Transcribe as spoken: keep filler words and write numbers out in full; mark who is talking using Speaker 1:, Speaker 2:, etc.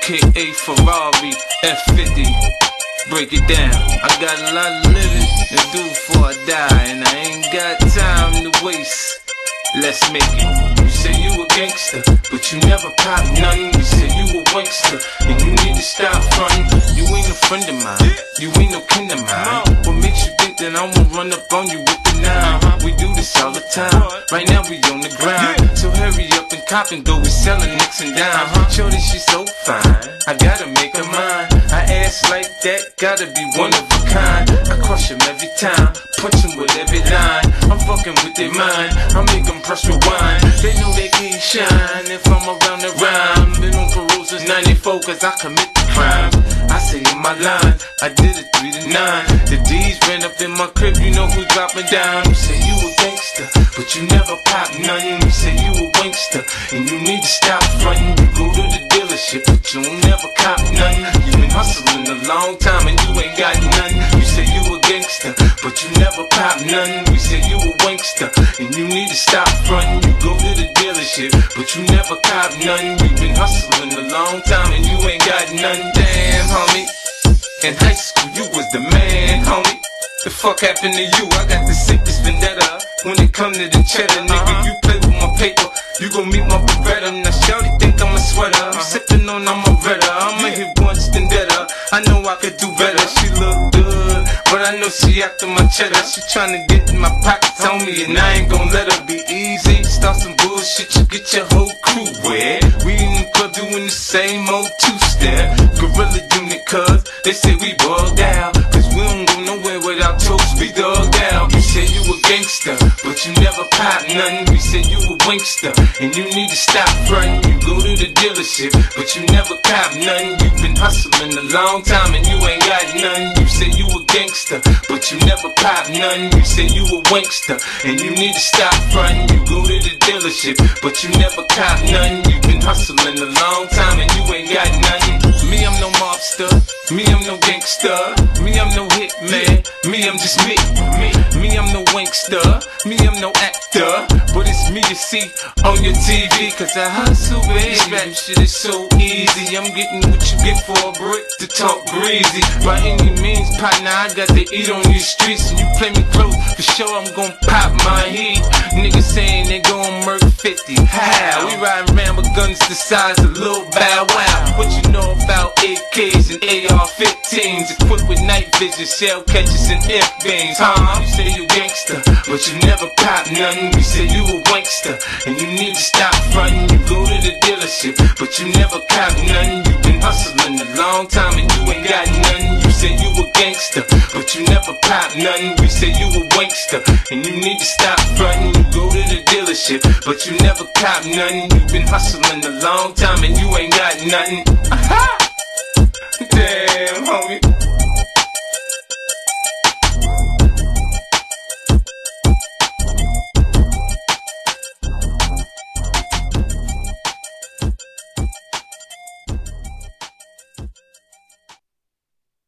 Speaker 1: aka Ferrari F fifty. Break it down. I got a lot of living to do before I die, and I ain't got time to waste. Let's make it. You say you a gangster, but you never pop nothing. You say you a wankster, and you need to stop frontin'. You ain't a friend of mine, you ain't no kin of mine. What makes you think that I won't run up on you with the nine? We do this all the time. Right now we on the grind, so hurry up and cop and go. We sellin' nicks and dimes. Shorty, she so fine, I gotta make her mine. I ass like that, gotta be one of a kind. I crush him every time, punch him with every line. I'm fucking with their mind, I make them press rewind. They know they can't shine if I'm around the rhyme. Been on parole since ninety-four cause I commit the crime. I say in my line, I did it three to nine. The D's ran up in my crib, you know who dropping down. You say you a gangster, but you never pop nothing. You say you a wankster, and you need to stop frontin'. You go to the dealership, but you don't never cop nothing. You been hustling a long time and you ain't got nothing. You say you a gangster, but you never pop nothing. We say you a wankster, and you need to stop frontin'. You go to the dealership, but you never cop nothing. You been hustling a long time and you ain't got nothing. Damn, homie, in high school you was the man, homie. The fuck happened to you? I got the sickest vendetta. When it come to the cheddar, nigga, you play with my paper, you gon' meet my Beretta. Now shawty think I'm a sweater, I'm sippin' on I'm a redder. I'ma hit once then better, I know I could do better. She look good, but I know she after my cheddar. She tryna get in my pockets on me, and I ain't gon' let her be easy. Start some bullshit, you get your whole crew wet. We in the club doing the same old two-step gorilla unit, cuz they say we bugged out, cause we don't go nowhere without toast, we dug down. You say you a gangster, but you never pop nothing. We say you a wankster, and you need to stop frontin'. You go to the dealership, but you never cop nothing. You been hustling a long time and you ain't got nothing. You say you a gangster, but you never pop nothing. You say you a wankster, and you need to stop frontin'. You go to the dealership, but you never cop nothing. You been hustling a long time and you ain't got nothing. Me, I'm no mobster, me, I'm no gangster, me, I'm no hitman, me, I'm just me, me, me, I'm no wankster, me, I'm no actor, but it's me you see on your T V, cause I hustle, baby. Rap shit is so easy, I'm getting what you get for a brick to talk greasy. By any means, partner, I got to eat on these streets, and you play me close, for sure I'm gon' pop my heat. Niggas saying they gon' murk fifty, how? We riding around with guns the size of Lil Bow Wow. What you know about A Ks and A R fifteens, equipped with night vision, shell catchers and F-beams, huh? You say you gangster, but you never pop nothing. You say you a wankster, and you need to stop frontin'. You go to the dealership, but you never cop nothing. You been hustling a long time and you ain't got nothing. You say you a gangster, but you never pop nothing. We say you a wankster, and you need to stop frontin'. You go to the dealership, but you never cop nothing. You been hustling a long time and you ain't got nothing. Aha! Damn, homie.